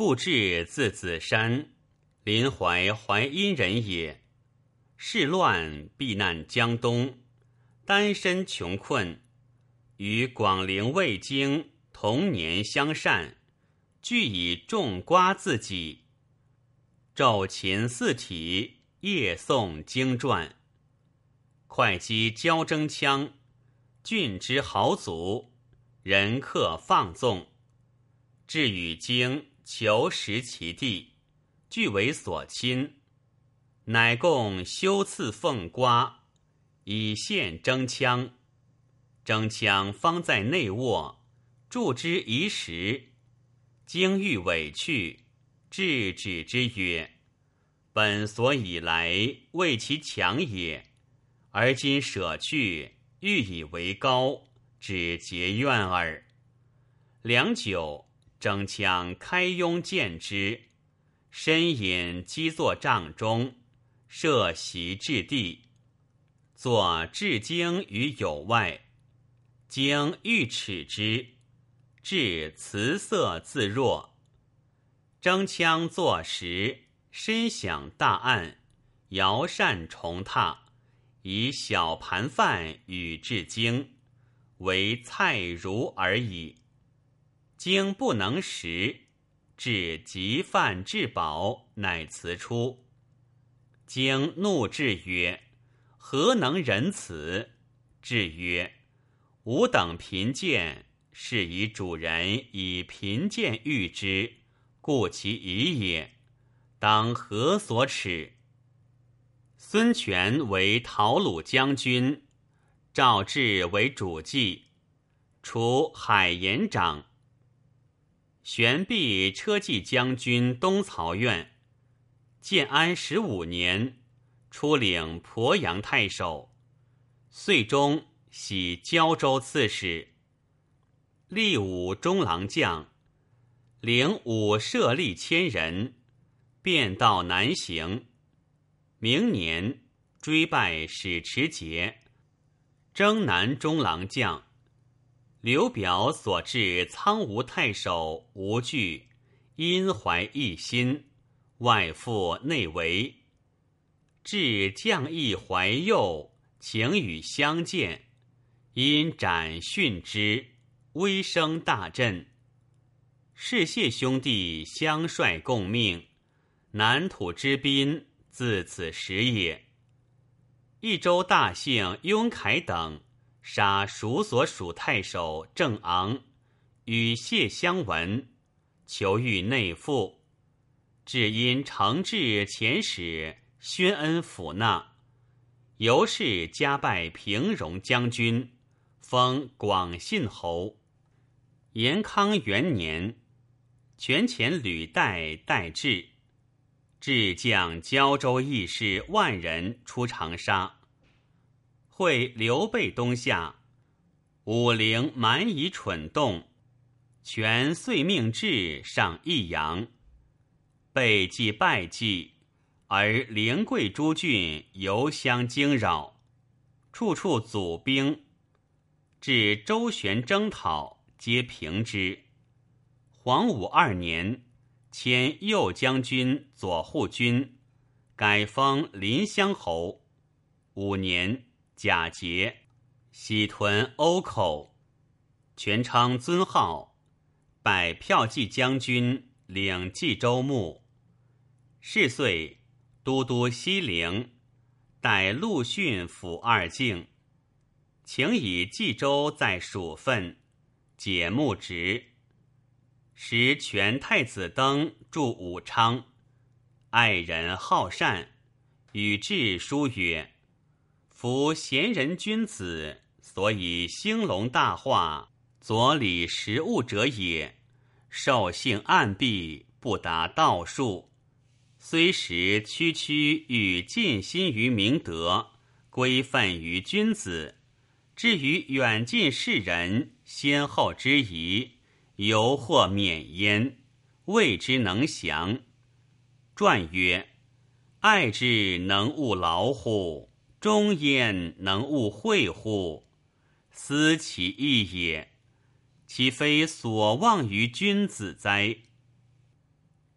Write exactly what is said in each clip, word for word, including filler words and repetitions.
布置字子山，临淮淮阴人也。世乱避难江东，单身穷困，与广陵卫京同年相善，俱以种瓜自己，昼勤四体，夜诵经传。会稽交征羌，郡之豪族，人客放纵，至与京求食其地，俱为所亲，乃共修赐凤瓜，以献征羌。征羌方在内卧，助之以食，京欲委去，制止之曰：本所以来，为其强也，而今舍去，欲以为高，只结怨耳。良久，征羌开拥见之，深引击作帐中，设席置地，作至京于友外。京欲耻之，至辞色自若。征羌坐时，深享大案，摇扇重榻，以小盘饭与至京，为菜如而已。京不能食，至及饭至饱，乃辞出。京怒至曰：何能忍此？至曰：吾等贫贱，是以主人以贫贱喻之，故其已也，当何所耻？孙权为讨虏将军，赵志为主计，除海盐长。玄弼车骑将军东曹院，建安十五年，出领鄱阳太守，岁中徙胶州刺史，历武中郎将，领武射力千人，便道南行。明年，追拜史持节，征南中郎将。刘表所至苍梧太守吴惧，因怀异心，外附内围。至将议怀右，请与相见，因斩殉之，威声大振。士燮兄弟相率共命，南土之滨自此始也。益州大姓雍凯等杀蜀所属太守郑昂，与谢相闻，求欲内附，至因承制遣使宣恩抚纳，由是加拜平戎将军，封广信侯。延康元年，权遣履带代至，至将胶州义士万人出长沙，会刘备东下，武陵蛮夷蠢动，权遂命至上益阳。备既败绩，而灵贵诸郡犹相惊扰，处处阻兵，至周旋征讨，皆平之。黄武二年，迁右将军左护军，改封临乡侯。五年，甲节，喜屯瓯口，权称尊号，拜骠骑将军，领冀州牧。是岁，都督西陵，代陆逊辅二境，请以冀州在属分，解牧职。时权太子登驻武昌，爱人好善，与致书曰：夫贤人君子，所以兴隆大化，佐理时务者也。兽性暗闭，不达道术，虽时区区欲尽心于明德，归愤于君子，至于远近士人先后之宜，犹或免焉，谓之能降。传曰：爱之能勿劳乎？忠焉能勿惠乎？思其义也，其非所望于君子哉？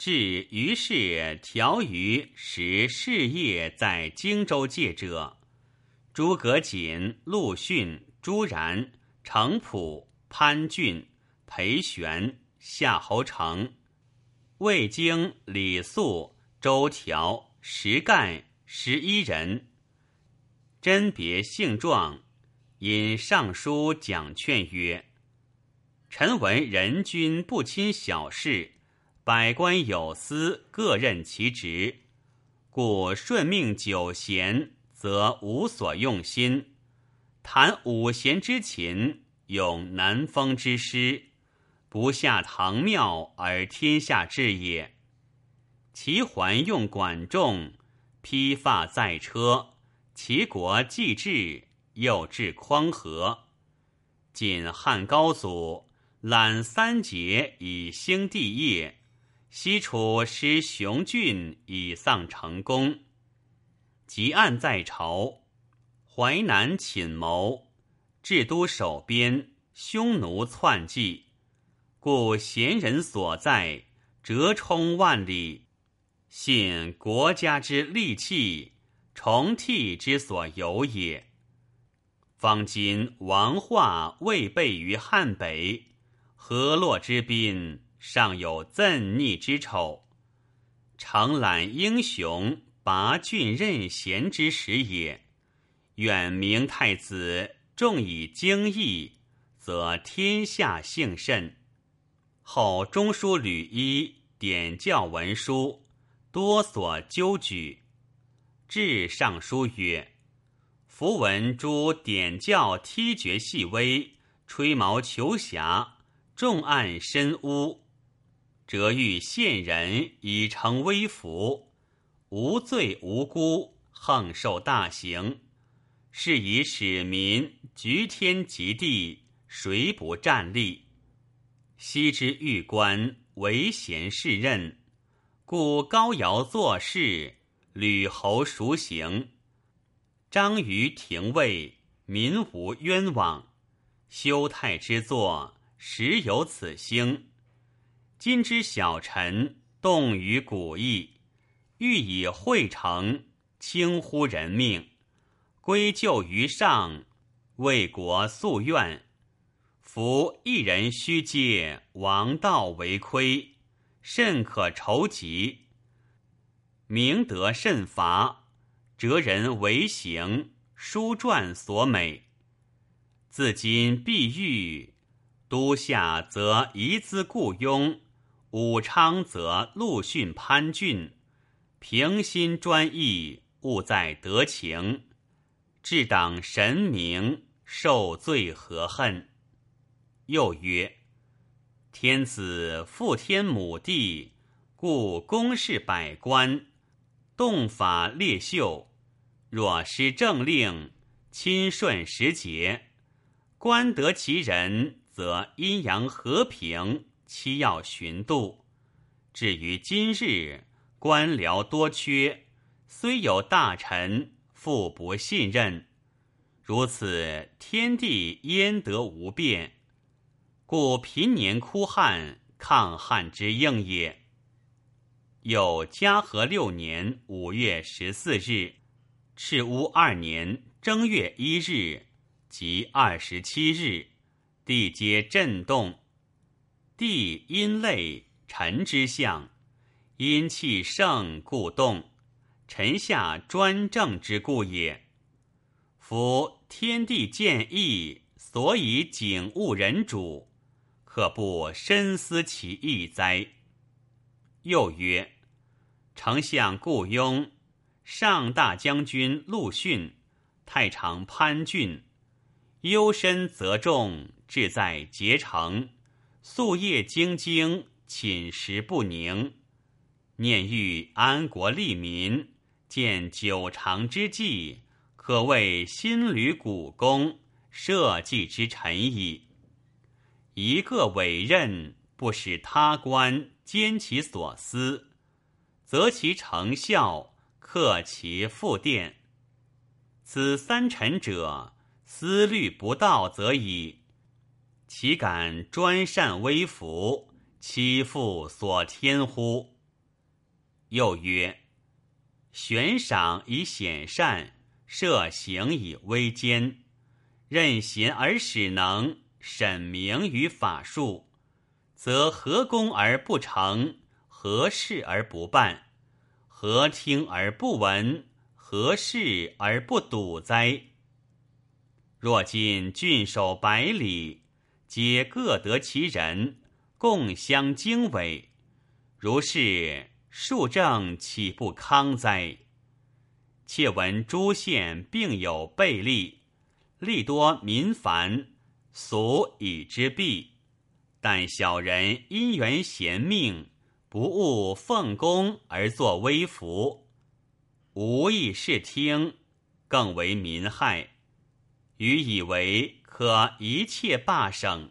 至于是调于使事业在荆州界者，诸葛瑾、陆逊、朱然、程普、潘俊、裴玄、夏侯成、魏京、李肃、周条、石干十一人，甄别性状，因上书讲劝曰：臣闻人君不亲小事，百官有司各任其职，故顺命九贤，则无所用心；谈五贤之勤，咏南风之诗，不下堂庙而天下治也。其还用管仲，披发在车，齐国既至，又至匡和。晋汉高祖揽三节以兴帝业，西楚失雄郡以丧成功。及案在朝，淮南寝谋，治都守边，匈奴窜迹，故贤人所在，折冲万里，信国家之利器，重替之所有也。方今王化未备于汉北，河洛之滨，尚有赠逆之丑，常揽英雄，拔郡任贤之时也。愿明太子重以经义，则天下幸甚。后中书吕一典教文书，多所纠举。至上书曰：夫闻诸典教踢厥细微，吹毛求瑕，重案深污，折欲陷人以成微服，无罪无辜，横受大刑，是以使民局天及地，谁不战栗？昔之狱官唯贤是任，故高尧作事，吕侯赎刑，章于廷尉，民无冤枉。修泰之作，实有此兴。今之小臣动于古义，欲以会成，轻忽人命，归咎于上，为国诉怨。夫一人虚借，王道为亏，甚可仇疾。明德慎罚，哲人为行，书传所美。自今必欲，都下则夷资雇佣，武昌则陆逊潘俊，平心专义，务在德情，治党神明，受罪何恨？又曰：天子父天母地，故公事百官，动法列秀，若失政令，亲顺时节，官得其人，则阴阳和平，期要循度。至于今日，官僚多缺，虽有大臣，复不信任，如此天地焉得无变？故平年哭旱，抗旱之应也。又嘉禾六年五月十四日，赤乌二年正月一日及二十七日，地皆震动。地因类，臣之象，因气盛故动，臣下专政之故也。夫天地见义，所以警务人主，可不深思其意哉？又曰：丞相顾雍、上大将军陆逊、太常潘俊，忧深则重，志在竭诚，夙夜兢兢，寝食不宁，念欲安国利民，建久长之计，可谓心履古功，社稷之臣矣。一个委任，不使他官兼其所思，则其成效，克其复奠。此三臣者，思虑不到则已，岂敢专擅微服，欺负所天乎？ 又曰：悬赏以显善，设刑以微奸，任贤而使能，审明于法术，则何功而不成？何事而不办？何听而不闻？何事而不睹哉？若今郡守百里，皆各得其人，共相经纬，如是庶政岂不康哉？窃闻诸县并有备吏，吏多民繁，俗以之弊。但小人因缘贤命，不务奉公而作威服，无益视听，更为民害。余以为可一切罢省。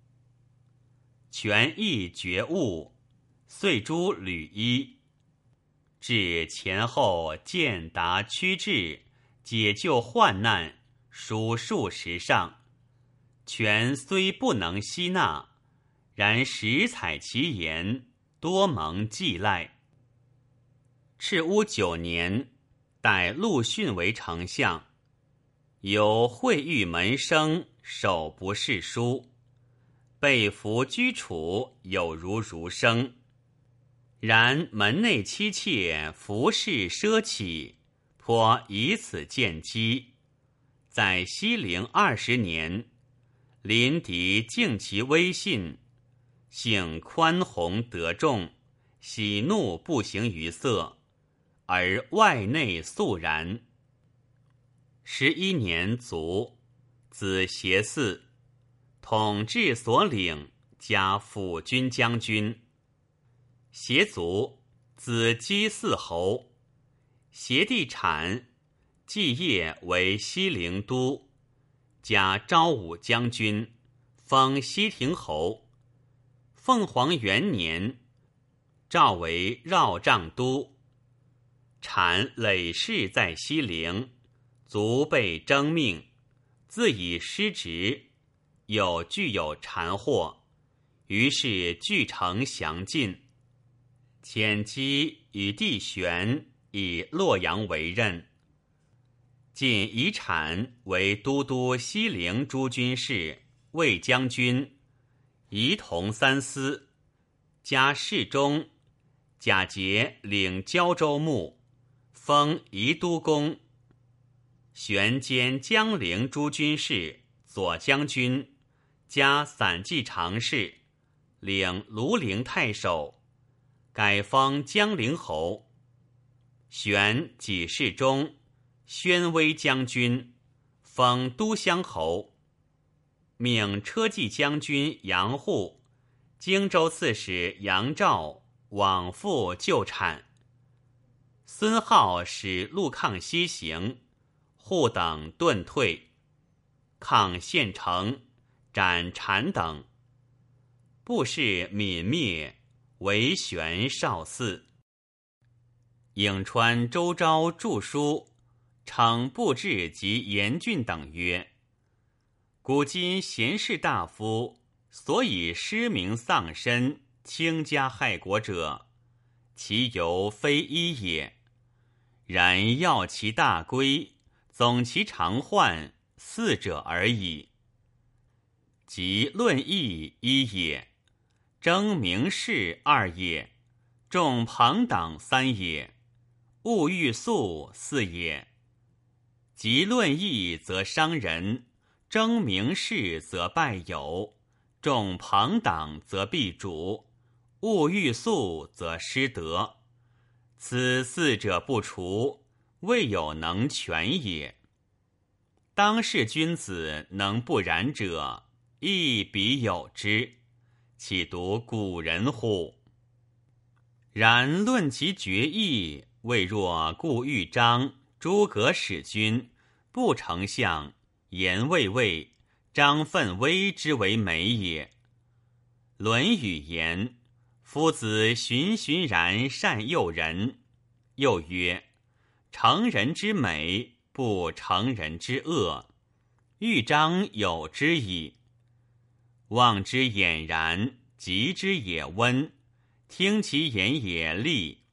权益觉悟，遂诛吕一，至前后见达趋治，解救患难，数数十上。权虽不能吸纳，然实采其言，多蒙寄赖。赤乌九年，代陆逊为丞相，有会狱门生，手不释书，被俘居处，有如儒生。然门内妻妾服饰奢侈，颇以此见机。在西陵二十年，临敌敬其威信，性宽宏得众，喜怒不形于色，而外内肃然。十一年卒，子协嗣，统治所领，加辅军将军。协卒，子姬嗣侯。协弟产，继业为西陵都，加昭武将军，封西亭侯。凤凰元年，诏为绕帐都。产累世在西陵，卒被征命，自以失职，又具有谗惑，于是据城降进。遣姬与弟玄以洛阳为任。晋以产为都督西陵诸军事、卫将军，仪同三司，加侍中。贾节领胶州牧，封宜都公。玄兼江陵诸军事、左将军，加散骑常侍，领庐陵太守，改封江陵侯。玄给事中，宣威将军，封都乡侯。命车骑将军杨护、荆州刺史杨肇往复救产。孙皓使陆抗西行，护等遁退。抗县城，斩产等。部氏泯灭，为玄少嗣。颍川周昭著书，称布置及严峻等曰：古今贤士大夫，所以失名丧身，倾家害国者，其由非一也。然要其大归，总其常患，四者而已。即论义一也，争名士二也，重朋党三也，物欲速四也。即论义则伤人，争名士则败友，重朋党则必主，物欲速则失德。此四者不除，未有能全也。当世君子能不然者，亦彼有之，岂独古人乎？然论其决议，未若顾豫章、诸葛使君、步丞相、颜卫尉、张奋威之为美也。论语言：夫子循循然善诱人。又曰：成人之美，不成人之恶。豫章有之矣。望之俨然，及之也温，听其言也利。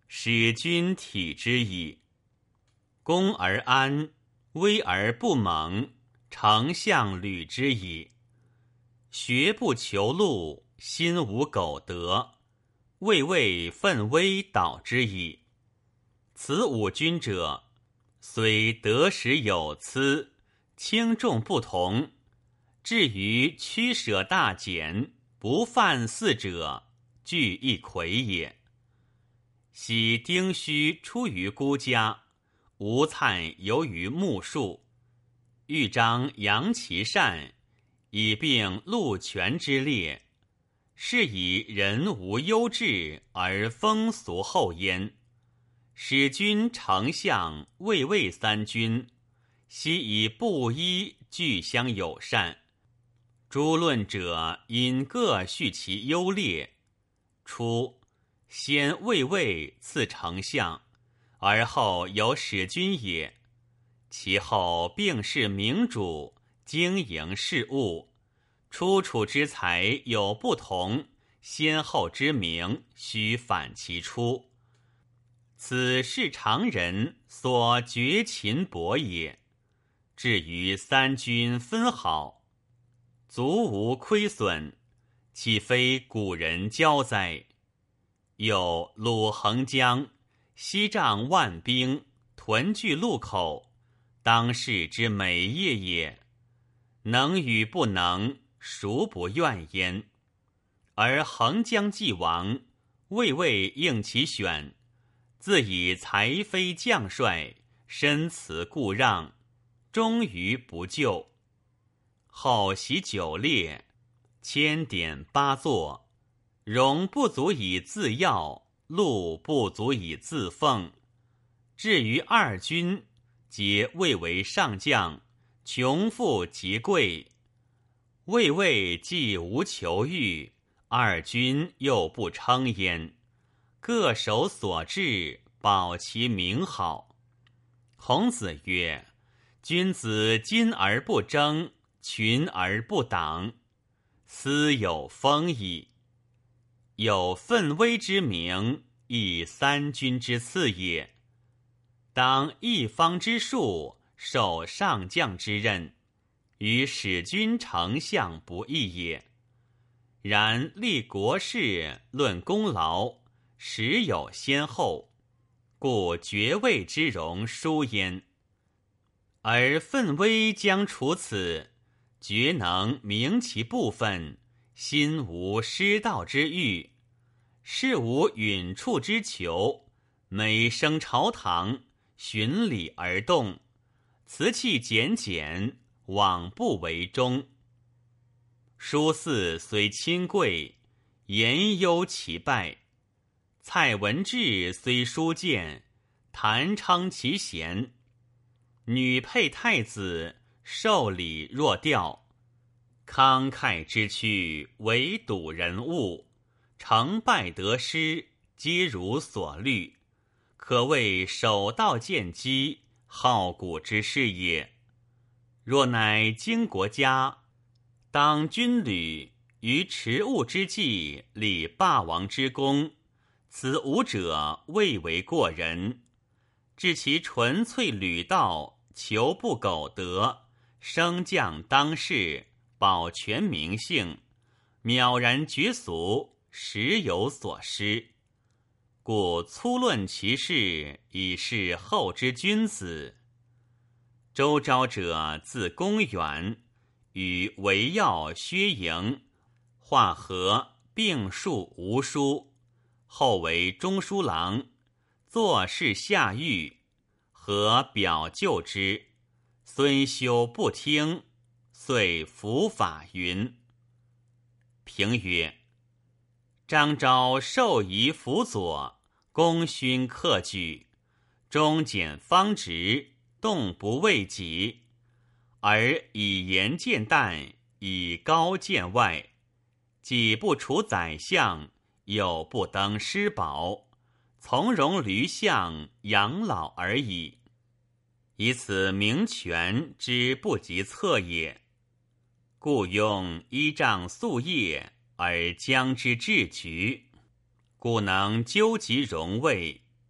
使君体之矣。攻而安，威而不猛，丞相履之矣。学不求禄，心无苟得，畏畏奋威导之矣。此五君者，虽得时有疵，轻重不同，至于驱舍大简，不犯四者，俱一魁也。昔丁须出于孤家，吴粲游于木树，豫章扬其善，以并陆权之列，是以人无忧志而风俗厚焉。使君丞相卫尉三军，悉以布衣俱相友善。诸论者因各叙其优劣。初，先卫尉次丞相，而后有使君也。其后并是明主，经营事务，出处之才有不同，先后之名须反其出。此是常人所绝秦伯也。至于三军分好，足无亏损，岂非古人教哉？有鲁横江，西仗万兵，屯据路口，当世之美业也。能与不能，孰不怨焉？而横江既亡，卫尉应其选，自以才非将帅，身辞故让，终于不就。后袭九列，千典八作，戎不足以自耀，禄不足以自奉。至于二军，皆位为上将，穷富极贵。卫尉既无求欲，二军又不称焉，各守所志，保其名好。孔子曰：君子矜而不争，群而不党，斯有风矣。有奋威之名，亦三军之次也。当一方之术，受上将之任，与使君丞相不异也。然立国事，论功劳，实有先后，故爵位之荣殊焉。而奋威将除此，厥能明其部分，心无失道之欲，事无允处之求，每升朝堂，循礼而动，辞气简简，罔不为忠。书嗣虽亲贵，言忧其败；蔡文治虽书见，谈称其贤。女配太子，受礼若吊，慷慨之躯，唯睹人物，成败得失，皆如所虑，可谓守道见机，好古之士也。若乃经国家，当军旅，于持物之际，立霸王之功，此五者未为过人。至其纯粹履道，求不苟得，升降当世，保全名姓，渺然绝俗，实有所失。故粗论其事，以示后之君子。周昭者字公远，与韦耀、薛营、华和并述吴书，后为中书郎，作事下狱，和表救之，孙休不听，遂伏法云。评曰：张昭授仪辅佐，功勋克举，忠简方直，动不为己，而以言见淡，以高见外，既不处宰相，又不登师宝，从容驴象，养老而已。以此名权之不及测也。故用依仗夙业，而将之治局，故能究极荣位，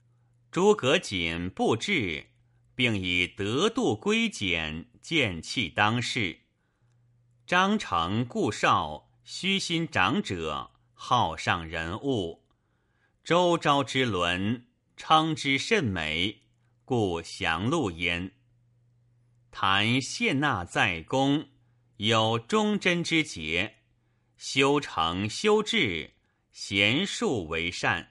诸葛瑾不至，并以得度归简，见弃当世。张成、顾绍虚心长者，好上人物。周昭之伦，称之甚美，故降录焉。谈献纳在公，有忠贞之节，修诚修治，贤术为善。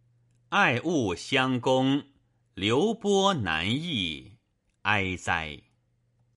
爱恶相公，流波难易，哀哉！